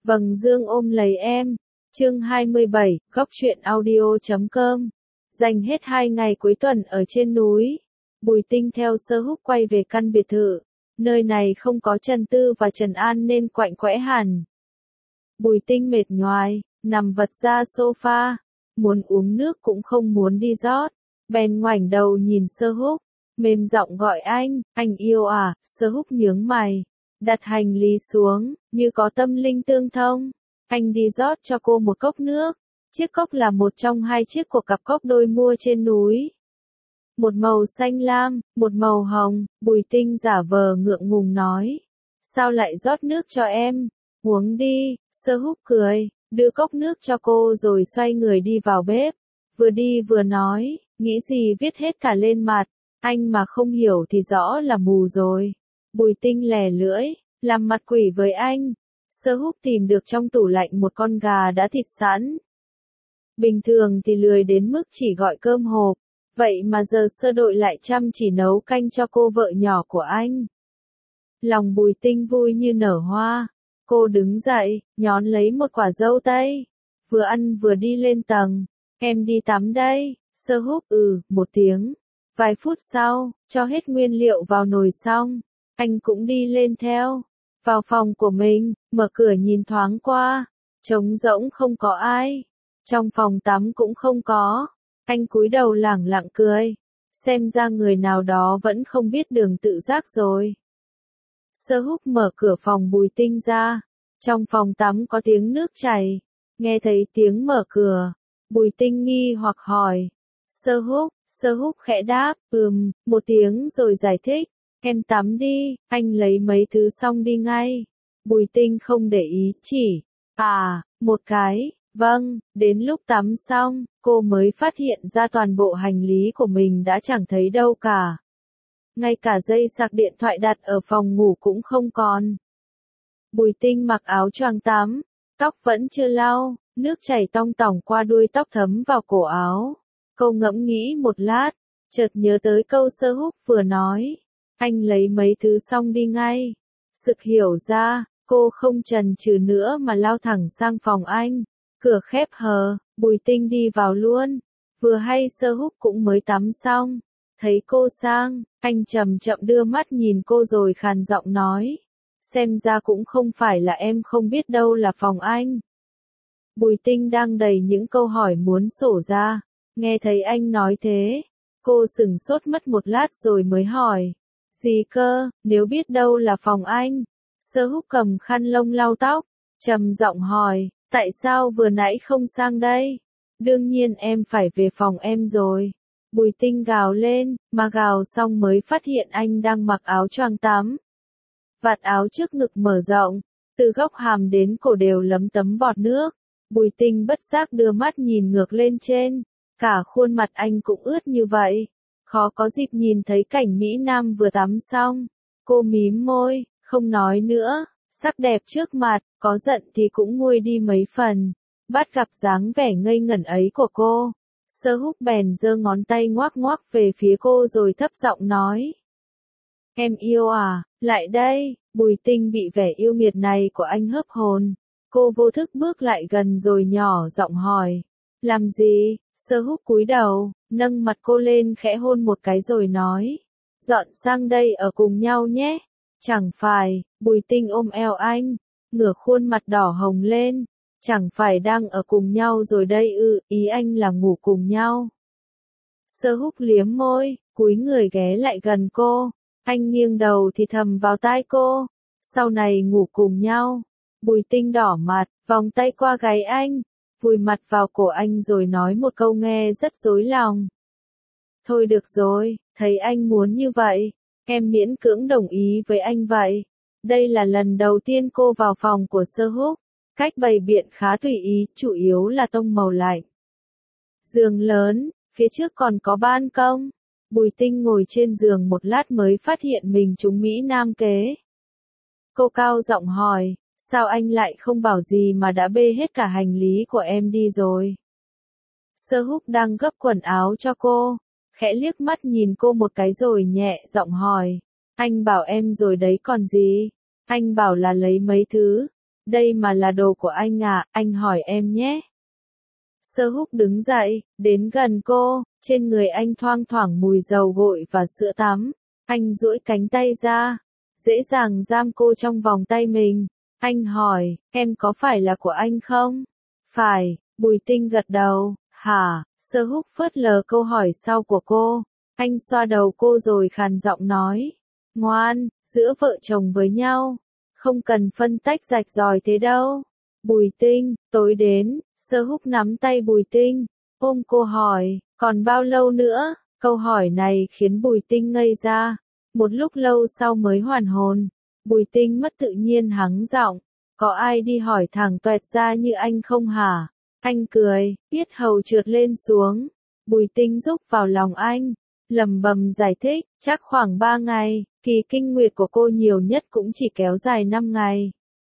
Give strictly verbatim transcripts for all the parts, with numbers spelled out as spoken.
Vầng dương ôm lấy em. Chương hai mươi bảy, góc truyện audio chấm com. Dành hết hai ngày cuối tuần ở trên núi. Bùi Tinh theo Sơ Húc quay về căn biệt thự. Nơi này không có Trần Tư và Trần An nên quạnh quẽ hẳn. Bùi Tinh mệt nhoài, nằm vật ra sofa. Muốn uống nước cũng không muốn đi rót. Bèn ngoảnh đầu nhìn Sơ Húc. Mềm giọng gọi anh, anh yêu à? Sơ Húc nhướng mày. Đặt hành lý xuống, như có tâm linh tương thông. Anh đi rót cho cô một cốc nước. Chiếc cốc là một trong hai chiếc của cặp cốc đôi mua trên núi. Một màu xanh lam, một màu hồng. Bùi Tinh giả vờ ngượng ngùng nói. Sao lại rót nước cho em? Uống đi. Sơ Húc cười, đưa cốc nước cho cô rồi xoay người đi vào bếp. Vừa đi vừa nói, nghĩ gì viết hết cả lên mặt. Anh mà không hiểu thì rõ là mù rồi. Bùi Tinh lè lưỡi, làm mặt quỷ với anh. Sơ Húc tìm được trong tủ lạnh một con gà đã thịt sẵn. Bình thường thì lười đến mức chỉ gọi cơm hộp. Vậy mà giờ Sơ Đội lại chăm chỉ nấu canh cho cô vợ nhỏ của anh. Lòng Bùi Tinh vui như nở hoa. Cô đứng dậy, nhón lấy một quả dâu tây. Vừa ăn vừa đi lên tầng. Em đi tắm đây. Sơ Húc ừ, một tiếng. Vài phút sau, cho hết nguyên liệu vào nồi xong. Anh cũng đi lên theo. Vào phòng của mình, mở cửa nhìn thoáng qua. Trống rỗng không có ai. Trong phòng tắm cũng không có. Anh cúi đầu lẳng lặng cười. Xem ra người nào đó vẫn không biết đường tự giác rồi. Sơ Húc mở cửa phòng Bùi Tinh ra. Trong phòng tắm có tiếng nước chảy. Nghe thấy tiếng mở cửa. Bùi Tinh nghi hoặc hỏi. Sơ Húc, Sơ Húc khẽ đáp, ừm, một tiếng rồi giải thích. Em tắm đi, anh lấy mấy thứ xong đi ngay. Bùi Tinh không để ý chỉ. À, một cái, vâng, đến lúc tắm xong, cô mới phát hiện ra toàn bộ hành lý của mình đã chẳng thấy đâu cả. Ngay cả dây sạc điện thoại đặt ở phòng ngủ cũng không còn. Bùi Tinh mặc áo choàng tắm, tóc vẫn chưa lau, nước chảy tong tỏng qua đuôi tóc thấm vào cổ áo. Cô ngẫm nghĩ một lát, chợt nhớ tới câu Sơ Húc vừa nói. Anh lấy mấy thứ xong đi ngay. Sực hiểu ra, cô không chần chừ nữa mà lao thẳng sang phòng anh. Cửa khép hờ, Bùi Tinh đi vào luôn. Vừa hay Sơ Húc cũng mới tắm xong. Thấy cô sang, anh chậm chậm đưa mắt nhìn cô rồi khàn giọng nói. Xem ra cũng không phải là em không biết đâu là phòng anh. Bùi Tinh đang đầy những câu hỏi muốn sổ ra. Nghe thấy anh nói thế, cô sửng sốt mất một lát rồi mới hỏi. Gì cơ, nếu biết đâu là phòng anh? Sơ Húc cầm khăn lông lau tóc, trầm giọng hỏi, tại sao vừa nãy không sang đây? Đương nhiên em phải về phòng em rồi. Bùi Tinh gào lên, mà gào xong mới phát hiện anh đang mặc áo choàng tắm. Vạt áo trước ngực mở rộng, từ góc hàm đến cổ đều lấm tấm bọt nước. Bùi Tinh bất giác đưa mắt nhìn ngược lên trên. Cả khuôn mặt anh cũng ướt như vậy. Khó có dịp nhìn thấy cảnh Mỹ Nam vừa tắm xong. Cô mím môi, không nói nữa. Sắc đẹp trước mặt, có giận thì cũng nguôi đi mấy phần. Bắt gặp dáng vẻ ngây ngẩn ấy của cô. Sơ Húc bèn giơ ngón tay ngoắc ngoắc về phía cô rồi thấp giọng nói. Em yêu à, lại đây. Bùi Tinh bị vẻ yêu nghiệt này của anh hớp hồn. Cô vô thức bước lại gần rồi nhỏ giọng hỏi. Làm gì? Sơ Húc cúi đầu, nâng mặt cô lên khẽ hôn một cái rồi nói. Dọn sang đây ở cùng nhau nhé. Chẳng phải, Bùi Tinh ôm eo anh, ngửa khuôn mặt đỏ hồng lên. Chẳng phải đang ở cùng nhau rồi đây ư, ý anh là ngủ cùng nhau. Sơ Húc liếm môi, cúi người ghé lại gần cô. Anh nghiêng đầu thì thầm vào tai cô. Sau này ngủ cùng nhau. Bùi Tinh đỏ mặt, vòng tay qua gáy anh. Vùi mặt vào cổ anh rồi nói một câu nghe rất dối lòng. Thôi được rồi, thấy anh muốn như vậy, em miễn cưỡng đồng ý với anh vậy. Đây là lần đầu tiên cô vào phòng của Sơ Húc. Cách bày biện khá tùy ý, chủ yếu là tông màu lạnh. Giường lớn, phía trước còn có ban công. Bùi Tinh ngồi trên giường một lát mới phát hiện mình trúng Mỹ Nam kế. Cô cao giọng hỏi. Sao anh lại không bảo gì mà đã bê hết cả hành lý của em đi rồi? Sơ Húc đang gấp quần áo cho cô, khẽ liếc mắt nhìn cô một cái rồi nhẹ giọng hỏi. Anh bảo em rồi đấy còn gì? Anh bảo là lấy mấy thứ. đây mà là đồ của anh à, anh hỏi em nhé. Sơ Húc đứng dậy, đến gần cô, trên người anh thoang thoảng mùi dầu gội và sữa tắm. Anh duỗi cánh tay ra, dễ dàng giam cô trong vòng tay mình. Anh hỏi, em có phải là của anh không? Phải, Bùi Tinh gật đầu. Hả? Sơ Húc phớt lờ câu hỏi sau của cô. Anh xoa đầu cô rồi khàn giọng nói. Ngoan, giữa vợ chồng với nhau. Không cần phân tách rạch ròi thế đâu. Bùi Tinh, tối đến, Sơ Húc nắm tay Bùi Tinh, ôm cô hỏi, còn bao lâu nữa? Câu hỏi này khiến Bùi Tinh ngây ra. Một lúc lâu sau mới hoàn hồn. Bùi Tinh mất tự nhiên hắng giọng, có ai đi hỏi thẳng toẹt ra như anh không hả? Anh cười, yết hầu trượt lên xuống. Bùi Tinh rúc vào lòng anh, lẩm bẩm giải thích, chắc khoảng ba ngày, kỳ kinh nguyệt của cô nhiều nhất cũng chỉ kéo dài năm ngày.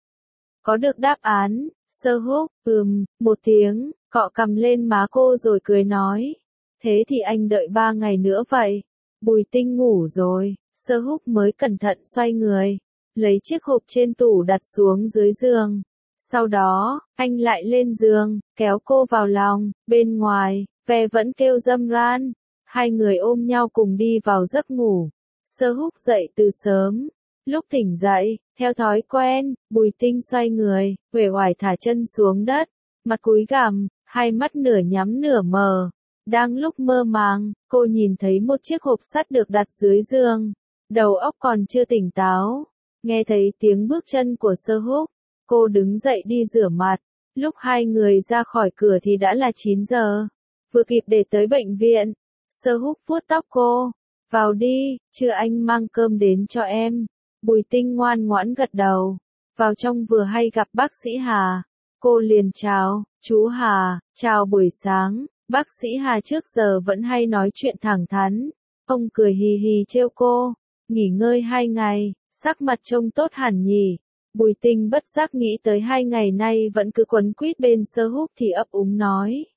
Có được đáp án, Sơ Húc, ừm, một tiếng, cọ cằm lên má cô rồi cười nói. Thế thì anh đợi ba ngày nữa vậy. Bùi Tinh ngủ rồi, Sơ Húc mới cẩn thận xoay người, lấy chiếc hộp trên tủ đặt xuống dưới giường. Sau đó, anh lại lên giường, kéo cô vào lòng, bên ngoài, ve vẫn kêu râm ran. Hai người ôm nhau cùng đi vào giấc ngủ. Sơ Húc dậy từ sớm. Lúc tỉnh dậy, theo thói quen, Bùi Tinh xoay người, uể oải thả chân xuống đất, mặt cúi gằm, hai mắt nửa nhắm nửa mờ. Đang lúc mơ màng, cô nhìn thấy một chiếc hộp sắt được đặt dưới giường. Đầu óc còn chưa tỉnh táo. Nghe thấy tiếng bước chân của Sơ Húc, cô đứng dậy đi rửa mặt. Lúc hai người ra khỏi cửa thì đã là chín giờ. Vừa kịp để tới bệnh viện. Sơ Húc vuốt tóc cô. Vào đi, chưa anh mang cơm đến cho em. Bùi Tinh ngoan ngoãn gật đầu. Vào trong vừa hay gặp bác sĩ Hà. Cô liền chào, chú Hà, chào buổi sáng. Bác sĩ Hà trước giờ vẫn hay nói chuyện thẳng thắn. Ông cười hì hì trêu cô. Nghỉ ngơi hai ngày, sắc mặt trông tốt hẳn nhỉ. Bùi Tinh bất giác nghĩ tới hai ngày nay vẫn cứ quấn quýt bên Sơ Húc thì ấp úng nói.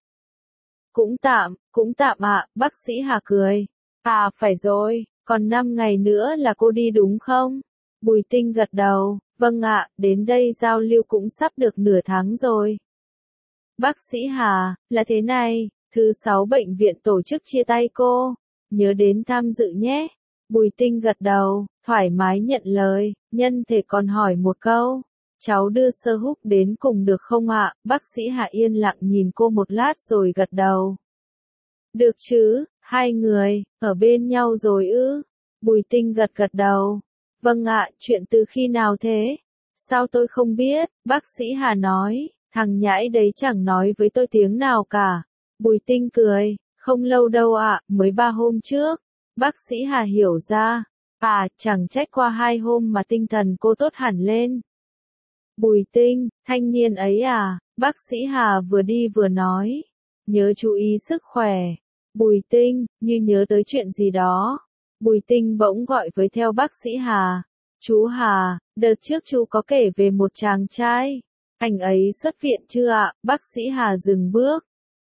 Cũng tạm, cũng tạm ạ, bác sĩ Hà cười. À phải rồi, còn năm ngày nữa là cô đi đúng không? Bùi Tinh gật đầu, vâng ạ, đến đây giao lưu cũng sắp được nửa tháng rồi. Bác sĩ Hà, là thế này, thứ sáu bệnh viện tổ chức chia tay cô, nhớ đến tham dự nhé. Bùi Tinh gật đầu, thoải mái nhận lời, nhân thể còn hỏi một câu. Cháu đưa Sơ Húc đến cùng được không ạ? Bác sĩ Hà yên lặng nhìn cô một lát rồi gật đầu. Được chứ, hai người, ở bên nhau rồi ư? Bùi Tinh gật gật đầu. Vâng ạ, chuyện từ khi nào thế? Sao tôi không biết? Bác sĩ Hà nói, thằng nhãi đấy chẳng nói với tôi tiếng nào cả. Bùi Tinh cười, không lâu đâu ạ, mới ba hôm trước. Bác sĩ Hà hiểu ra. À, chẳng trách qua hai hôm mà tinh thần cô tốt hẳn lên. Bùi Tinh, thanh niên ấy à? Bác sĩ Hà vừa đi vừa nói. Nhớ chú ý sức khỏe. Bùi Tinh, như nhớ tới chuyện gì đó. Bùi Tinh bỗng gọi với theo bác sĩ Hà. Chú Hà, đợt trước chú có kể về một chàng trai. Anh ấy xuất viện chưa ạ? Bác sĩ Hà dừng bước.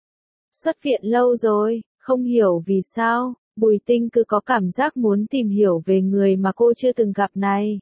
Xuất viện lâu rồi, không hiểu vì sao. Bùi Tinh cứ có cảm giác muốn tìm hiểu về người mà cô chưa từng gặp này.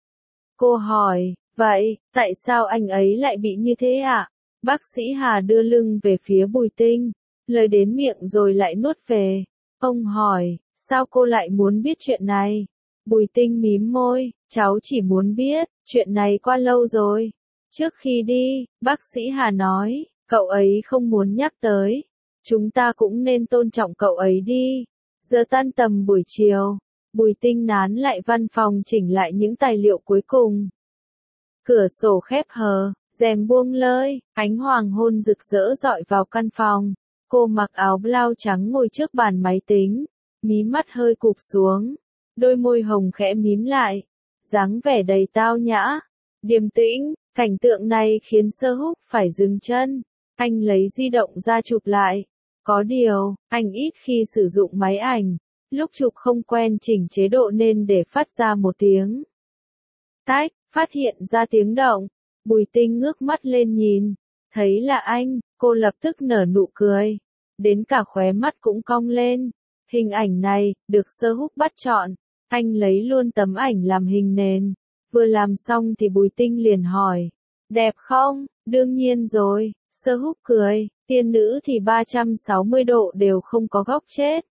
Cô hỏi, vậy, tại sao anh ấy lại bị như thế ạ? Bác sĩ Hà đưa lưng về phía Bùi Tinh, lời đến miệng rồi lại nuốt về. Ông hỏi, sao cô lại muốn biết chuyện này? Bùi Tinh mím môi, cháu chỉ muốn biết, chuyện này qua lâu rồi. Trước khi đi, bác sĩ Hà nói, cậu ấy không muốn nhắc tới. Chúng ta cũng nên tôn trọng cậu ấy đi. Giờ tan tầm buổi chiều, Bùi Tinh nán lại văn phòng chỉnh lại những tài liệu cuối cùng. Cửa sổ khép hờ, rèm buông lơi, ánh hoàng hôn rực rỡ rọi vào căn phòng. Cô mặc áo blau trắng ngồi trước bàn máy tính, mí mắt hơi cụp xuống, đôi môi hồng khẽ mím lại, dáng vẻ đầy tao nhã, điềm tĩnh. Cảnh tượng này khiến Sơ Húc phải dừng chân. Anh lấy di động ra chụp lại. Có điều, anh ít khi sử dụng máy ảnh. Lúc chụp không quen chỉnh chế độ nên để phát ra một tiếng tách, phát hiện ra tiếng động. Bùi Tinh ngước mắt lên nhìn, thấy là anh, cô lập tức nở nụ cười, đến cả khóe mắt cũng cong lên. Hình ảnh này, được Sơ Húc bắt chọn, anh lấy luôn tấm ảnh làm hình nền. Vừa làm xong thì Bùi Tinh liền hỏi, Đẹp không? Đương nhiên rồi, Sơ Húc cười, tiên nữ thì ba trăm sáu mươi độ đều không có góc chết.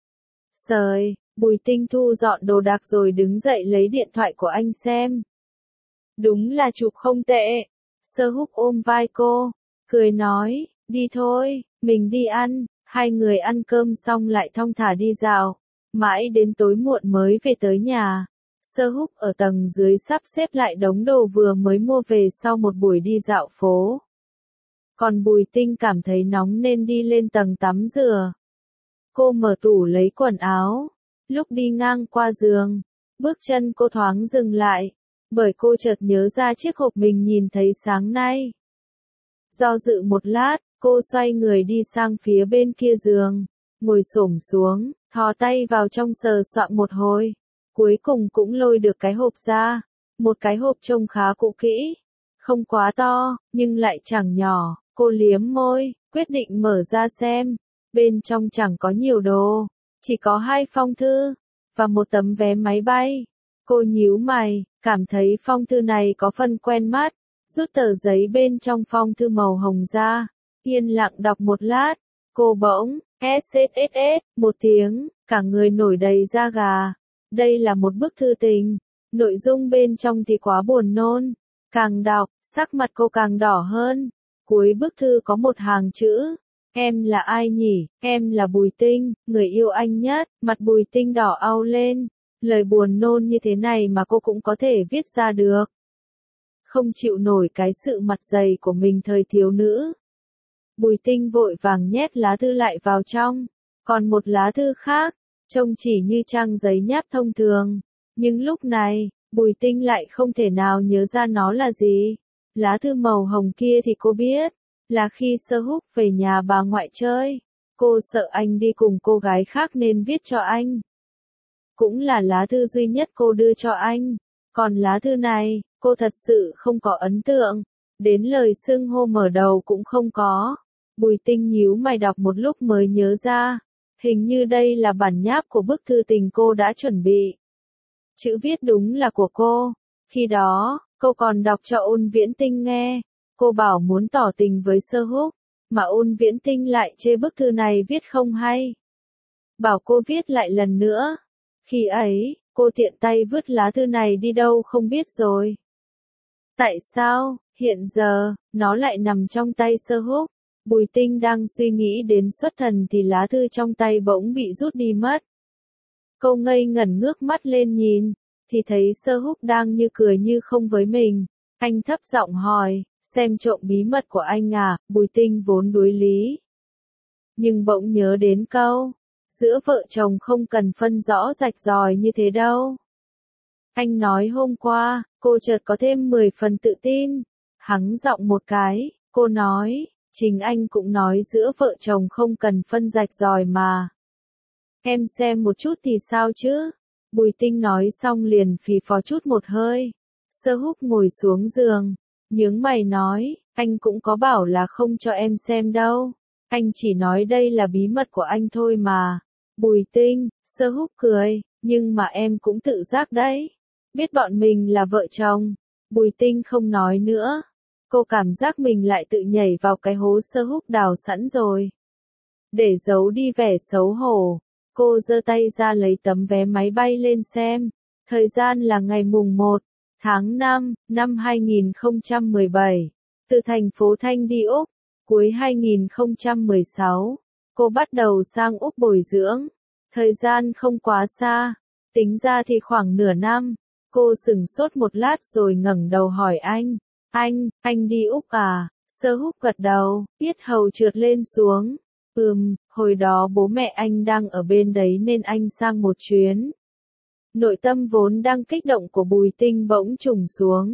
Sời, Bùi Tinh thu dọn đồ đạc rồi đứng dậy lấy điện thoại của anh xem. Đúng là chụp không tệ. Sơ Húc ôm vai cô, cười nói, đi thôi, mình đi ăn. Hai người ăn cơm xong lại thong thả đi dạo, mãi đến tối muộn mới về tới nhà. Sơ Húc ở tầng dưới sắp xếp lại đống đồ vừa mới mua về sau một buổi đi dạo phố. Còn Bùi Tinh cảm thấy nóng nên đi lên tầng tắm rửa. Cô mở tủ lấy quần áo, lúc đi ngang qua giường, bước chân cô thoáng dừng lại, bởi cô chợt nhớ ra chiếc hộp mình nhìn thấy sáng nay. Do dự một lát, cô xoay người đi sang phía bên kia giường, ngồi xổm xuống, thò tay vào trong sờ soạng một hồi, cuối cùng cũng lôi được cái hộp ra, một cái hộp trông khá cũ kỹ, không quá to, nhưng lại chẳng nhỏ. Cô liếm môi, quyết định mở ra xem, bên trong chẳng có nhiều đồ, chỉ có hai phong thư, và một tấm vé máy bay. Cô nhíu mày, cảm thấy phong thư này có phần quen mắt, rút tờ giấy bên trong phong thư màu hồng ra, yên lặng đọc một lát, cô bỗng, ét ét ét ét, một tiếng, cả người nổi đầy da gà. Đây là một bức thư tình, nội dung bên trong thì quá buồn nôn, càng đọc, sắc mặt cô càng đỏ hơn. Cuối bức thư có một hàng chữ, em là ai nhỉ, em là Bùi Tinh, người yêu anh nhất. Mặt Bùi Tinh đỏ au lên, lời buồn nôn như thế này mà cô cũng có thể viết ra được. Không chịu nổi cái sự mặt dày của mình thời thiếu nữ. Bùi Tinh vội vàng nhét lá thư lại vào trong, còn một lá thư khác, trông chỉ như trang giấy nháp thông thường. Nhưng lúc này, Bùi Tinh lại không thể nào nhớ ra nó là gì. Lá thư màu hồng kia thì cô biết, là khi Sơ Húc về nhà bà ngoại chơi, cô sợ anh đi cùng cô gái khác nên viết cho anh. Cũng là lá thư duy nhất cô đưa cho anh, còn lá thư này, cô thật sự không có ấn tượng, đến lời xưng hô mở đầu cũng không có. Bùi Tinh nhíu mày đọc một lúc mới nhớ ra, hình như đây là bản nháp của bức thư tình cô đã chuẩn bị. Chữ viết đúng là của cô, khi đó, cô còn đọc cho Ôn Viễn Tinh nghe, cô bảo muốn tỏ tình với Sơ Húc, mà Ôn Viễn Tinh lại chê bức thư này viết không hay. Bảo cô viết lại lần nữa. Khi ấy, cô tiện tay vứt lá thư này đi đâu không biết rồi. Tại sao, hiện giờ, nó lại nằm trong tay Sơ Húc? Bùi Tinh đang suy nghĩ đến xuất thần thì lá thư trong tay bỗng bị rút đi mất. Cô ngây ngẩn ngước mắt lên nhìn, thì thấy Sơ Húc đang như cười như không với mình. Anh thấp giọng hỏi, xem trộm bí mật của anh à? Bùi Tinh vốn đối lý, nhưng bỗng nhớ đến câu, giữa vợ chồng không cần phân rõ rạch ròi như thế đâu. Anh nói hôm qua, cô chợt có thêm mười phần tự tin. Hắng giọng một cái, cô nói, chính anh cũng nói giữa vợ chồng không cần phân rạch ròi mà. Em xem một chút thì sao chứ? Bùi Tinh nói xong liền phì phò chút một hơi. Sơ Húc ngồi xuống giường, nhướng mày nói, anh cũng có bảo là không cho em xem đâu. Anh chỉ nói đây là bí mật của anh thôi mà. Bùi Tinh, Sơ Húc cười, nhưng mà em cũng tự giác đấy. Biết bọn mình là vợ chồng. Bùi Tinh không nói nữa. Cô cảm giác mình lại tự nhảy vào cái hố Sơ Húc đào sẵn rồi. Để giấu đi vẻ xấu hổ, cô giơ tay ra lấy tấm vé máy bay lên xem. Thời gian là ngày mùng một, tháng năm, năm hai nghìn không trăm mười bảy. Từ thành phố Thanh đi Úc, cuối hai nghìn không trăm mười sáu, cô bắt đầu sang Úc bồi dưỡng. Thời gian không quá xa, tính ra thì khoảng nửa năm. Cô sửng sốt một lát rồi ngẩng đầu hỏi anh, anh, anh đi Úc à? Sơ Húc gật đầu, yết hầu trượt lên xuống. Ừm, hồi đó bố mẹ anh đang ở bên đấy nên anh sang một chuyến. Nội tâm vốn đang kích động của Bùi Tinh bỗng trùng xuống.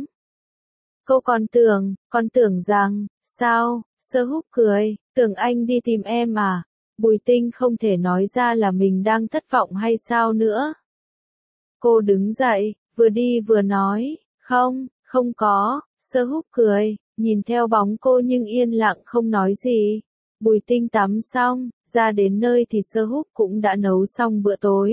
Cô còn tưởng, còn tưởng rằng, sao? Sơ Húc cười, tưởng anh đi tìm em à? Bùi Tinh không thể nói ra là mình đang thất vọng hay sao nữa. Cô đứng dậy, vừa đi vừa nói, không, không có. Sơ Húc cười, nhìn theo bóng cô nhưng yên lặng không nói gì. Bùi Tinh tắm xong, ra đến nơi thì Sơ Húc cũng đã nấu xong bữa tối.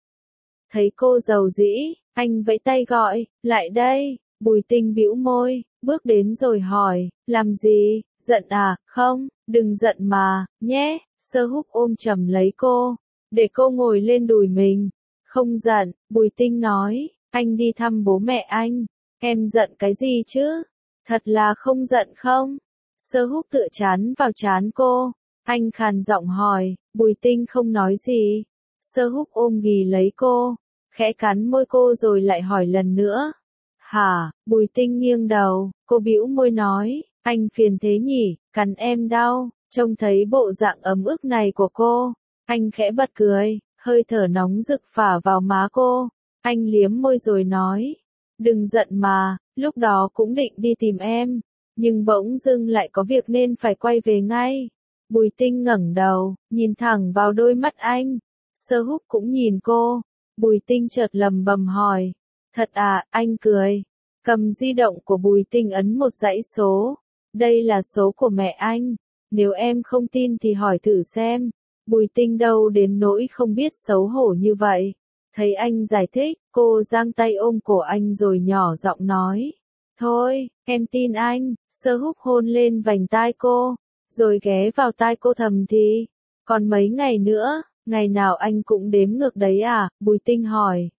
Thấy cô dầu dĩ, anh vẫy tay gọi, lại đây. Bùi Tinh bĩu môi, bước đến rồi hỏi, làm gì, giận à, không, đừng giận mà, nhé, Sơ Húc ôm chầm lấy cô, để cô ngồi lên đùi mình, không giận, Bùi Tinh nói, anh đi thăm bố mẹ anh, em giận cái gì chứ, thật là không giận không, Sơ Húc tựa chán vào trán cô, anh khàn giọng hỏi, Bùi Tinh không nói gì, Sơ Húc ôm ghì lấy cô, khẽ cắn môi cô rồi lại hỏi lần nữa. Hả, Bùi Tinh nghiêng đầu, cô bĩu môi nói, anh phiền thế nhỉ, cắn em đau, trông thấy bộ dạng ấm ức này của cô, anh khẽ bật cười, hơi thở nóng rực phả vào má cô, anh liếm môi rồi nói, đừng giận mà, lúc đó cũng định đi tìm em, nhưng bỗng dưng lại có việc nên phải quay về ngay. Bùi Tinh ngẩng đầu, nhìn thẳng vào đôi mắt anh, Sơ Húc cũng nhìn cô, Bùi Tinh chợt lầm bầm hỏi, thật à, anh cười, cầm di động của Bùi Tinh ấn một dãy số, đây là số của mẹ anh, nếu em không tin thì hỏi thử xem, Bùi Tinh đâu đến nỗi không biết xấu hổ như vậy, thấy anh giải thích, cô giang tay ôm cổ anh rồi nhỏ giọng nói, thôi, em tin anh, Sơ Húc hôn lên vành tai cô, rồi ghé vào tai cô thầm thì, còn mấy ngày nữa, ngày nào anh cũng đếm ngược đấy à, Bùi Tinh hỏi.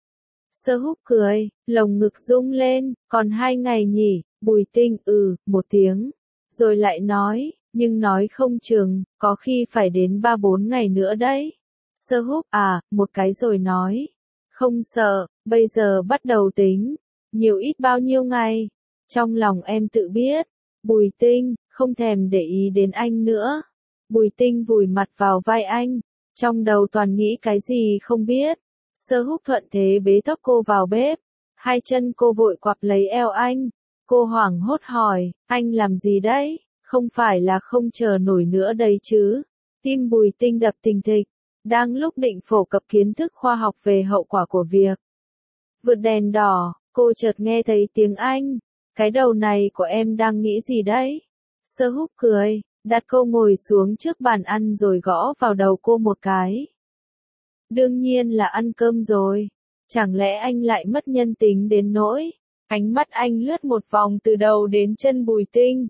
Sơ Húc cười, lồng ngực rung lên, còn hai ngày nhỉ, Bùi Tinh ừ, một tiếng, rồi lại nói, nhưng nói không chừng, có khi phải đến ba bốn ngày nữa đấy. Sơ Húc à, một cái rồi nói, không sợ, bây giờ bắt đầu tính, nhiều ít bao nhiêu ngày, trong lòng em tự biết, Bùi Tinh, không thèm để ý đến anh nữa. Bùi Tinh vùi mặt vào vai anh, trong đầu toàn nghĩ cái gì không biết. Sơ Húc thuận thế bế tóc cô vào bếp, hai chân cô vội quặp lấy eo anh, cô hoảng hốt hỏi, anh làm gì đấy, không phải là không chờ nổi nữa đấy chứ. Tim Bùi Tinh đập thình thịch, đang lúc định phổ cập kiến thức khoa học về hậu quả của việc vượt đèn đỏ, cô chợt nghe thấy tiếng anh, cái đầu này của em đang nghĩ gì đấy? Sơ Húc cười, đặt cô ngồi xuống trước bàn ăn rồi gõ vào đầu cô một cái. Đương nhiên là ăn cơm rồi. Chẳng lẽ anh lại mất nhân tính đến nỗi? Ánh mắt anh lướt một vòng từ đầu đến chân Bùi Tinh.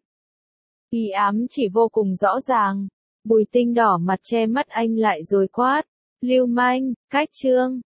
Ý ám chỉ vô cùng rõ ràng. Bùi Tinh đỏ mặt che mắt anh lại rồi quát. Lưu manh, cách trương.